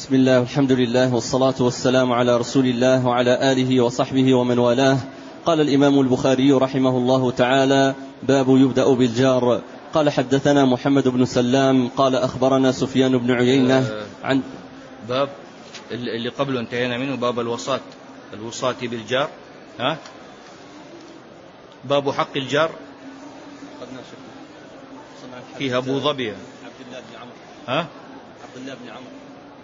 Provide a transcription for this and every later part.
بسم الله والحمد لله والصلاة والسلام على رسول الله وعلى آله وصحبه ومن والاه. قال الإمام البخاري رحمه الله تعالى: باب يبدأ بالجار. قال حدثنا محمد بن سلام قال أخبرنا سفيان بن عيينة عن باب اللي قبله انتهينا منه، باب الوصاة بالجار. باب حق الجار فيها أبو ظبي عبد الله بن عمرو عبد الله بن عمرو.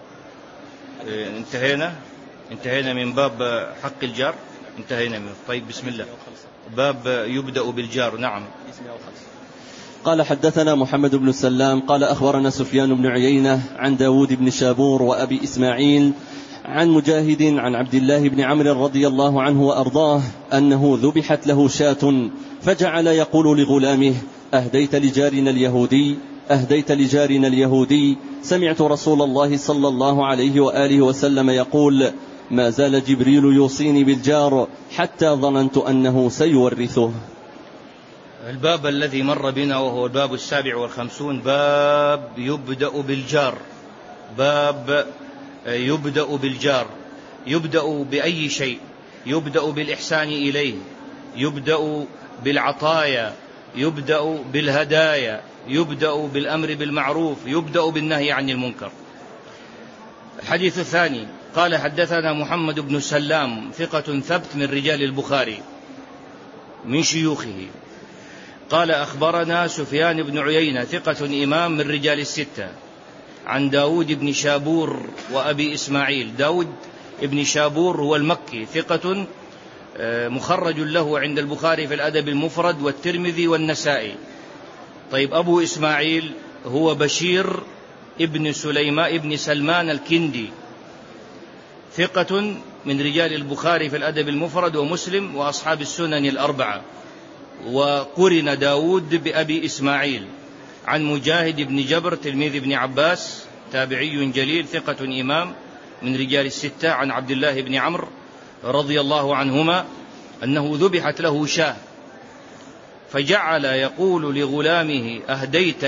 انتهينا من باب حق الجار، انتهينا منه. طيب بسم الله. باب يبدأ بالجار. نعم. قال حدثنا محمد بن سلام قال أخبرنا سفيان بن عيينة عن داود بن شابور وأبي إسماعيل عن مجاهد عن عبد الله بن عمرو رضي الله عنه وأرضاه أنه ذبحت له شاة فجعل يقول لغلامه: أهديت لجارنا اليهودي. سمعت رسول الله صلى الله عليه وآله وسلم يقول: ما زال جبريل يوصيني بالجار حتى ظننت أنه سيورثه. الباب الذي مر بنا وهو الباب 57، باب يبدأ بالجار. باب يبدأ بالجار. يبدأ بأي شيء؟ يبدأ بالإحسان إليه، يبدأ بالعطايا، يبدأ بالهدايا، يبدأ بالأمر بالمعروف، يبدأ بالنهي عن المنكر. الحديث الثاني: قال حدثنا محمد بن سلام ثقة ثبت من رجال البخاري من شيوخه. قال أخبرنا سفيان بن عيينة ثقة إمام من رجال الستة عن داود بن شابور وأبي إسماعيل. داود بن شابور هو المكي، ثقة مخرج له عند البخاري في الأدب المفرد والترمذي والنسائي. طيب أبو إسماعيل هو بشير ابن سلمان الكندي، ثقة من رجال البخاري في الأدب المفرد ومسلم وأصحاب السنن الأربعة. وقرن داود بأبي إسماعيل عن مجاهد بن جبر تلميذ ابن عباس، تابعي جليل ثقة إمام من رجال الستة، عن عبد الله بن عمرو رضي الله عنهما أنه ذبحت له شاة فجعل يقول لغلامه: أهديت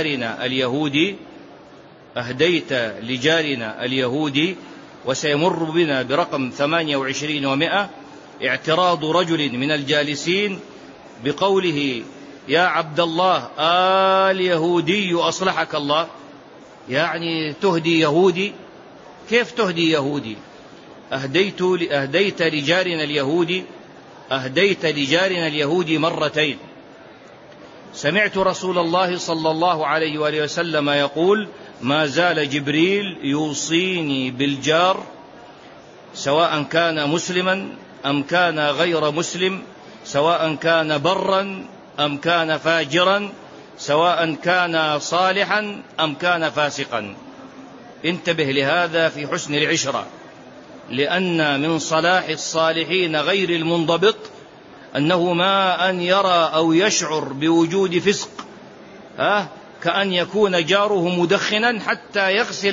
لجارنا اليهودي. وسيمر بنا برقم 28 و100 اعتراض رجل من الجالسين بقوله: يا عبد الله اليهودي أصلحك الله. يعني تهدي يهودي؟ كيف تهدي يهودي؟ أهديت لجارنا اليهودي مرتين. سمعت رسول الله صلى الله عليه وآله وسلم يقول: ما زال جبريل يوصيني بالجار سواء كان مسلما أم كان غير مسلم، سواء كان برا أم كان فاجرا، سواء كان صالحا أم كان فاسقا. انتبه لهذا في حسن العشرة، لأن من صلاح الصالحين غير المنضبط أنه ما أن يرى أو يشعر بوجود فسق كأن يكون جاره مدخنا حتى يغسل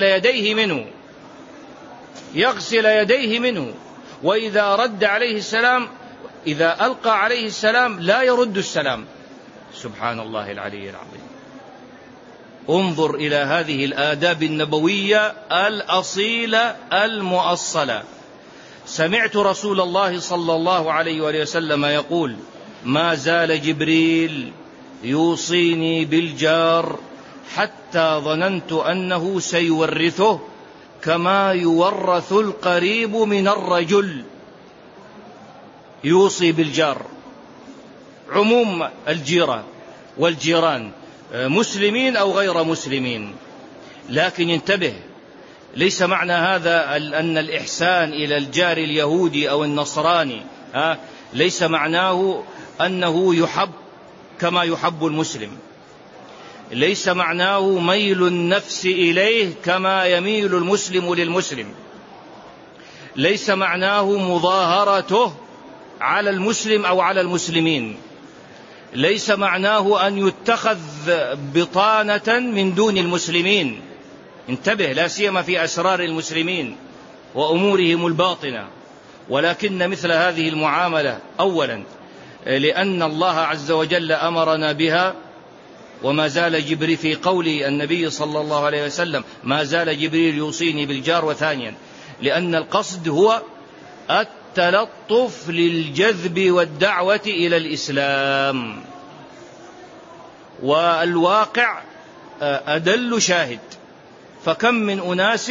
يديه منه، وإذا رد عليه السلام، إذا ألقى عليه السلام لا يرد السلام. سبحان الله العلي العظيم. انظر إلى هذه الآداب النبوية الأصيلة المؤصلة. سمعت رسول الله صلى الله عليه وآله وسلم يقول: ما زال جبريل يوصيني بالجار حتى ظننت أنه سيورثه كما يورث القريب من الرجل. يوصي بالجار، عموم الجيرة والجيران، مسلمين أو غير مسلمين. لكن انتبه، ليس معنى هذا أن الإحسان إلى الجار اليهودي أو النصراني ليس معناه أنه يحب كما يحب المسلم، ليس معناه ميل النفس إليه كما يميل المسلم للمسلم، ليس معناه مظاهرته على المسلم أو على المسلمين، ليس معناه أن يتخذ بطانة من دون المسلمين. انتبه، لا سيما في أسرار المسلمين وأمورهم الباطنة. ولكن مثل هذه المعاملة أولا لأن الله عز وجل أمرنا بها وما زال جبريل في قول النبي صلى الله عليه وسلم ما زال جبريل يوصيني بالجار. وثانيا لأن القصد هو التلطف للجذب والدعوة إلى الإسلام، والواقع أدل شاهد. فكم من أناس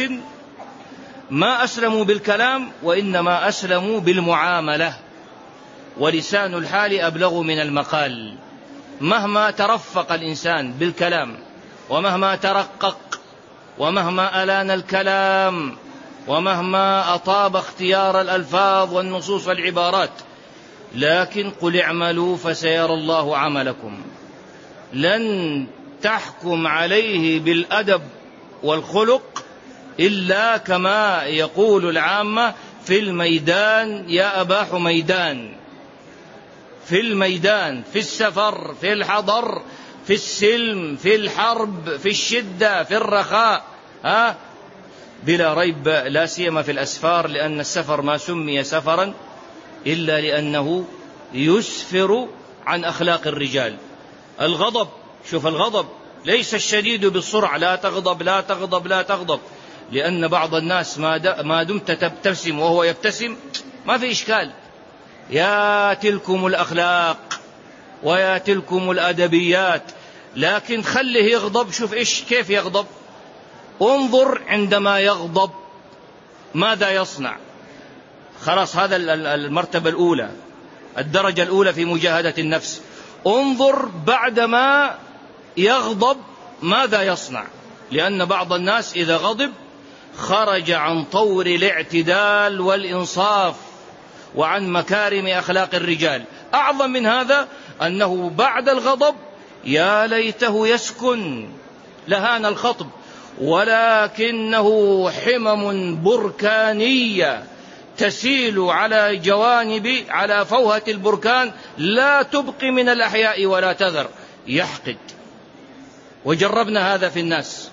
ما أسلموا بالكلام وإنما أسلموا بالمعاملة، ولسان الحال أبلغ من المقال. مهما ترفق الإنسان بالكلام ومهما ترقق ومهما ألان الكلام ومهما أطاب اختيار الألفاظ والنصوص والعبارات، لكن قل اعملوا فسيرى الله عملكم. لن تحكم عليه بالأدب والخلق إلا كما يقول العامة في الميدان يا أبا حميدان. في الميدان، في السفر، في الحضر، في السلم، في الحرب، في الشدة، في الرخاء، بلا ريب، لا سيما في الأسفار، لأن السفر ما سمي سفرا إلا لأنه يسفر عن أخلاق الرجال. الغضب، شوف الغضب ليس الشديد بالسرعة، لا تغضب لا تغضب لا تغضب، لأن بعض الناس ما دمت تبتسم وهو يبتسم ما في إشكال. يا تلكم الأخلاق ويا تلكم الأدبيات، لكن خله يغضب. شوف كيف يغضب، انظر عندما يغضب ماذا يصنع. خلاص، هذا المرتبة الأولى، الدرجة الأولى في مجاهدة النفس. انظر بعدما يغضب ماذا يصنع، لأن بعض الناس إذا غضب خرج عن طور الاعتدال والإنصاف وعن مكارم أخلاق الرجال. أعظم من هذا أنه بعد الغضب يا ليته يسكن، لهان الخطب، ولكنه حمم بركانية تسيل على جوانب، على فوهة البركان، لا تبقي من الأحياء ولا تذر. يحقد، وجربنا هذا في الناس.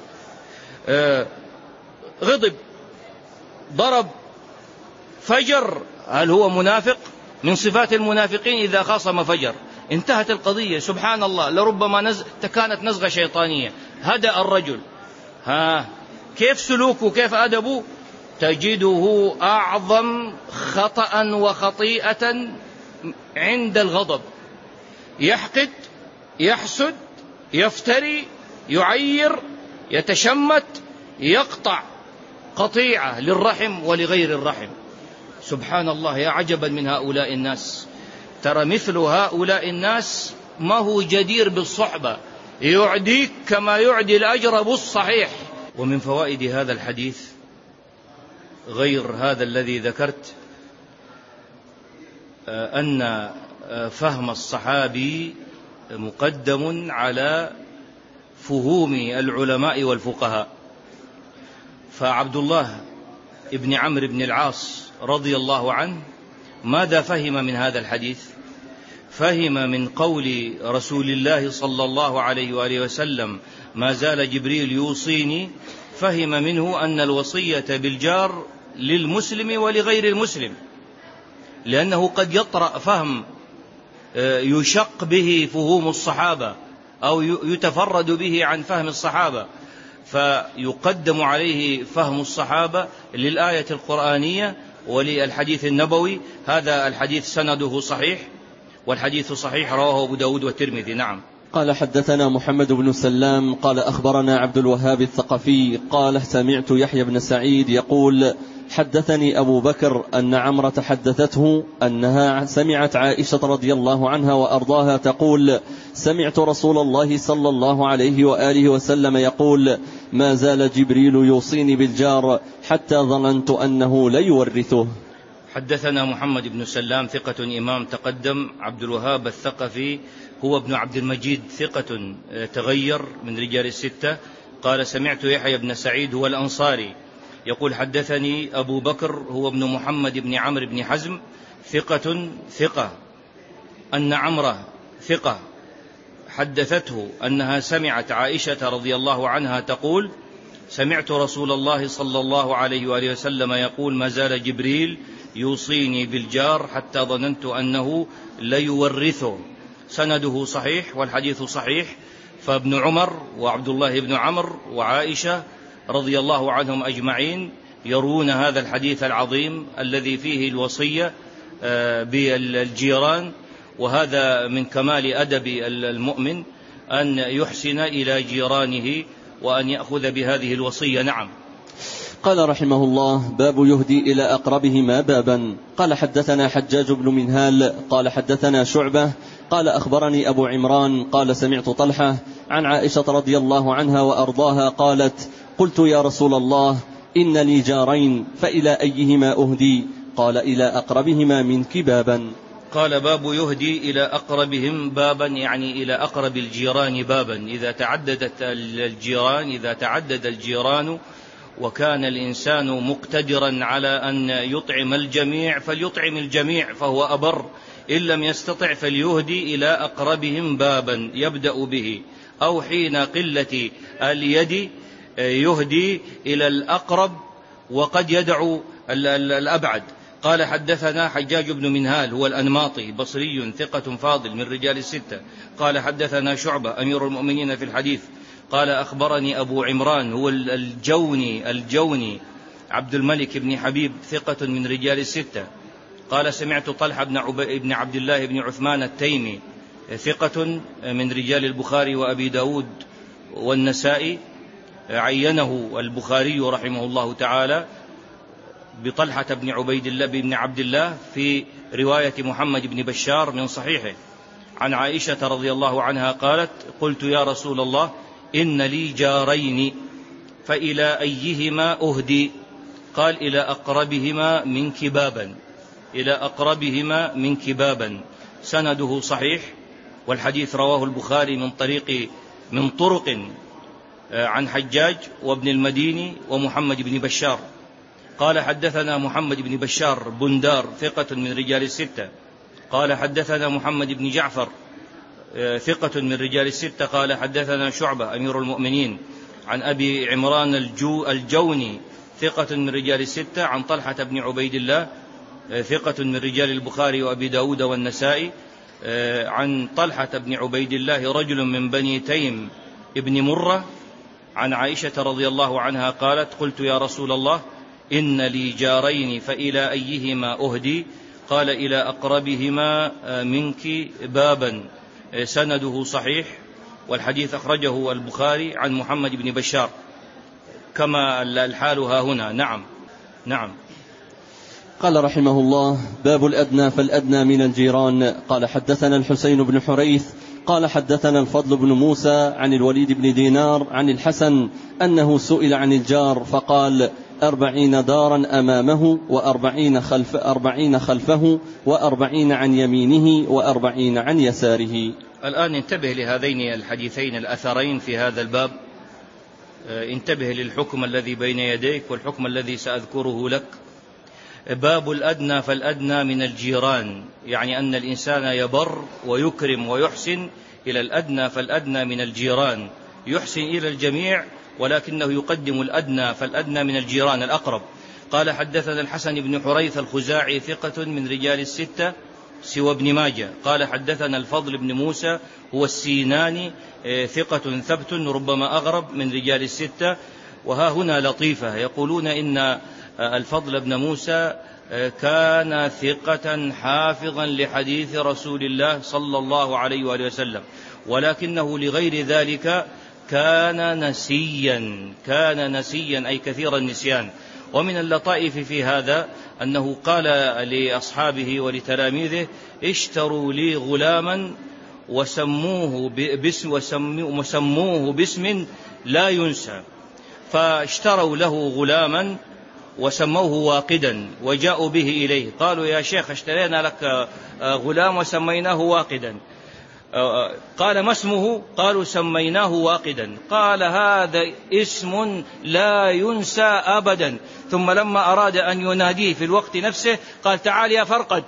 غضب، ضرب، فجر، هل هو منافق؟ من صفات المنافقين إذا خاصم فجر. انتهت القضية. سبحان الله، لربما كانت نزغة شيطانية. هدأ الرجل، كيف سلوكه، كيف أدبه؟ تجده أعظم خطأ وخطيئة عند الغضب. يحقد، يحسد، يفتري، يعير، يتشمت، يقطع قطيعة للرحم ولغير الرحم. سبحان الله، يا عجبا من هؤلاء الناس. ترى مثل هؤلاء الناس ما هو جدير بالصحبة، يعديك كما يعدي الأجرب الصحيح. ومن فوائد هذا الحديث غير هذا الذي ذكرت أن فهم الصحابي مقدم على فهوم العلماء والفقهاء. فعبد الله ابن عمرو بن العاص رضي الله عنه ماذا فهم من هذا الحديث؟ فهم من قول رسول الله صلى الله عليه وآله وسلم ما زال جبريل يوصيني، فهم منه أن الوصية بالجار للمسلم ولغير المسلم، لأنه قد يطرأ فهم يشق به فهوم الصحابة أو يتفرد به عن فهم الصحابة، فيقدم عليه فهم الصحابة للآية القرآنية وللحديث النبوي. هذا الحديث سنده صحيح، والحديث صحيح، رواه أبو داود والترمذي. نعم. قال حدثنا محمد بن سلام قال أخبرنا عبد الوهاب الثقفي قال سمعت يحيى بن سعيد يقول حدثني أبو بكر أن عمرة حدثته أنها سمعت عائشة رضي الله عنها وأرضاها تقول سمعت رسول الله صلى الله عليه وآله وسلم يقول ما زال جبريل يوصيني بالجار حتى ظننت أنه ليورثه. حدثنا محمد بن سلام ثقة إمام تقدم. عبد الوهاب الثقفي هو ابن عبد المجيد ثقة تغير من رجال الستة. قال سمعت يحيى بن سعيد هو الأنصاري يقول حدثني أبو بكر هو ابن محمد بن عمرو بن حزم ثقة أن عمرة ثقة حدثته أنها سمعت عائشة رضي الله عنها تقول سمعت رسول الله صلى الله عليه وآله وسلم يقول ما زال جبريل يوصيني بالجار حتى ظننت أنه ليورثه. سنده صحيح والحديث صحيح. فابن عمر وعبد الله بن عمرو وعائشة رضي الله عنهم أجمعين يروون هذا الحديث العظيم الذي فيه الوصية بالجيران، وهذا من كمال أدب المؤمن أن يحسن إلى جيرانه وأن يأخذ بهذه الوصية. نعم. قال رحمه الله: باب يهدي إلى أقربهما بابا. قال حدثنا حجاج بن منهال قال حدثنا شعبة قال أخبرني أبو عمران قال سمعت طلحة عن عائشة رضي الله عنها وأرضاها قالت: قلت يا رسول الله إن لي جارين فإلى أيهما أهدي؟ قال: إلى أقربهما منك بابا. قال: باب يهدي إلى أقربهم بابا، يعني إلى أقرب الجيران بابا. إذا تعدد الجيران وكان الإنسان مقتدرا على أن يطعم الجميع فليطعم الجميع فهو أبر، إن لم يستطع فليهدي إلى أقربهم بابا يبدأ به، أو حين قلة اليد يهدي إلى الأقرب وقد يدعو الأبعد. قال: حدثنا حجاج بن منهال هو الأنماطي بصري ثقة فاضل من رجال الستة. قال: حدثنا شعبة أمير المؤمنين في الحديث. قال: أخبرني أبو عمران هو الجوني عبد الملك بن حبيب ثقة من رجال الستة. قال: سمعت طلحة بن عبد الله بن عثمان التيمي ثقة من رجال البخاري وأبي داود والنسائي، عينه البخاري رحمه الله تعالى بطلحة بن عبيد الله بن عبد الله في رواية محمد بن بشار من صحيحه عن عائشة رضي الله عنها قالت: قلت يا رسول الله إن لي جارين فإلى أيهما أهدي؟ قال: إلى أقربهما منك بابا. إلى أقربهما منك بابا. سنده صحيح، والحديث رواه البخاري من طرق عن حجاج وابن المديني ومحمد بن بشار. قال: حدثنا محمد بن بشار بندار ثقة من رجال الستة. قال: حدثنا محمد بن جعفر ثقة من رجال الستة. قال: حدثنا شعبة أمير المؤمنين عن أبي عمران الجوني ثقة من رجال الستة عن طلحة بن عبيد الله ثقة من رجال البخاري وأبي داود والنسائي عن طلحة بن عبيد الله رجل من بني تيم ابن مرة عن عائشة رضي الله عنها قالت: قلت يا رسول الله إن لي جارين فإلى أيهما أهدي؟ قال: إلى أقربهما منك بابا. سنده صحيح، والحديث أخرجه البخاري عن محمد بن بشار كما الحال ها هنا. نعم. قال رحمه الله: باب الأدنى فالأدنى من الجيران. قال: حدثنا الحسين بن حريث قال: حدثنا الفضل بن موسى عن الوليد بن دينار عن الحسن أنه سئل عن الجار فقال: 40 دارا أمامه 40 خلفه 40 عن يمينه 40 عن يساره. الآن انتبه لهذين الحديثين الأثرين في هذا الباب. انتبه للحكم الذي بين يديك والحكم الذي سأذكره لك. باب الأدنى فالأدنى من الجيران، يعني أن الإنسان يبر ويكرم ويحسن إلى الأدنى فالأدنى من الجيران، يحسن إلى الجميع ولكنه يقدم الأدنى فالأدنى من الجيران الأقرب. قال: حدثنا الحسن بن حريث الخزاعي ثقة من رجال الستة سوى ابن ماجه. قال: حدثنا الفضل بن موسى هو السيناني ثقة ثبت ربما أغرب من رجال الستة. وها هنا لطيفة، يقولون إن الفضل بن موسى كان ثقة حافظا لحديث رسول الله صلى الله عليه وآله وسلم، ولكنه لغير ذلك كان نسيا أي كثير النسيان. ومن اللطائف في هذا أنه قال لأصحابه ولتلاميذه: اشتروا لي غلاما وسموه باسم لا ينسى. فاشتروا له غلاما وسموه واقدا وجاءوا به إليه. قالوا: يا شيخ اشترينا لك غلام وسميناه واقدا. قال: ما اسمه؟ قالوا: سميناه واقدا. قال: هذا اسم لا ينسى أبدا. ثم لما أراد أن يناديه في الوقت نفسه قال: تعال يا فرقد.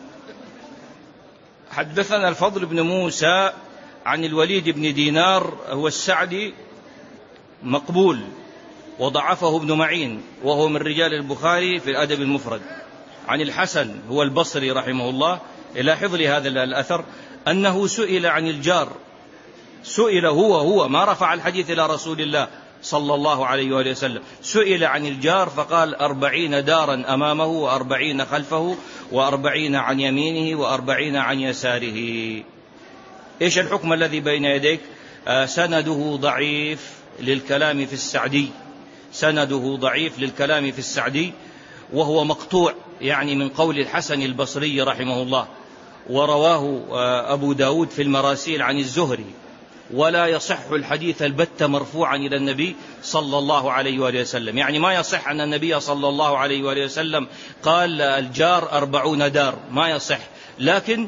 حدثنا الفضل بن موسى عن الوليد بن دينار هو السعدي مقبول وضعفه ابن معين وهو من رجال البخاري في الأدب المفرد. عن الحسن هو البصري رحمه الله. لاحظ لي هذا الأثر أنه سئل عن الجار سئل هو ما رفع الحديث إلى رسول الله صلى الله عليه وآله وسلم، سئل عن الجار فقال 40 دارا أمامه و40 خلفه و40 عن يمينه و40 عن يساره. إيش الحكم الذي بين يديك؟ سنده ضعيف للكلام في السعدي، سنده ضعيف للكلام في السعدي، وهو مقطوع يعني من قول الحسن البصري رحمه الله، ورواه أبو داود في المراسيل عن الزهري، ولا يصح الحديث البتة مرفوعا إلى النبي صلى الله عليه وآله وسلم. يعني ما يصح أن النبي صلى الله عليه وآله وسلم قال الجار 40 دار، ما يصح. لكن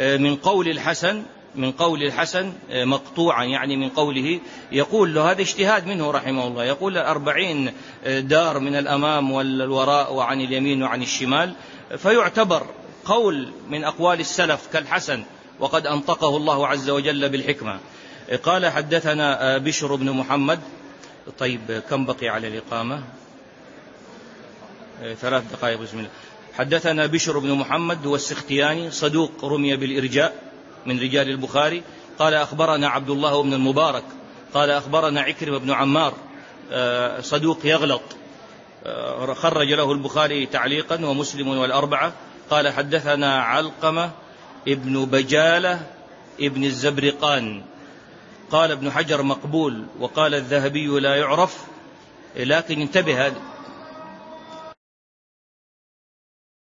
من قول الحسن مقطوعا، يعني من قوله يقول له هذا اجتهاد منه رحمه الله، يقول 40 دار من الأمام والوراء وعن اليمين وعن الشمال، فيعتبر قول من أقوال السلف كالحسن، وقد أنطقه الله عز وجل بالحكمة. قال حدثنا بشر بن محمد. طيب كم بقي على الإقامة؟ 3 دقائق بسم الله. حدثنا بشر بن محمد هو السختياني صدوق رمي بالإرجاء من رجال البخاري. قال أخبرنا عبد الله بن المبارك قال أخبرنا عكرمة بن عمار صدوق يغلط، خرج له البخاري تعليقا ومسلم والأربعة. قال حدثنا علقمة ابن بجالة ابن الزبرقان. قال ابن حجر مقبول، وقال الذهبي لا يعرف، لكن انتبه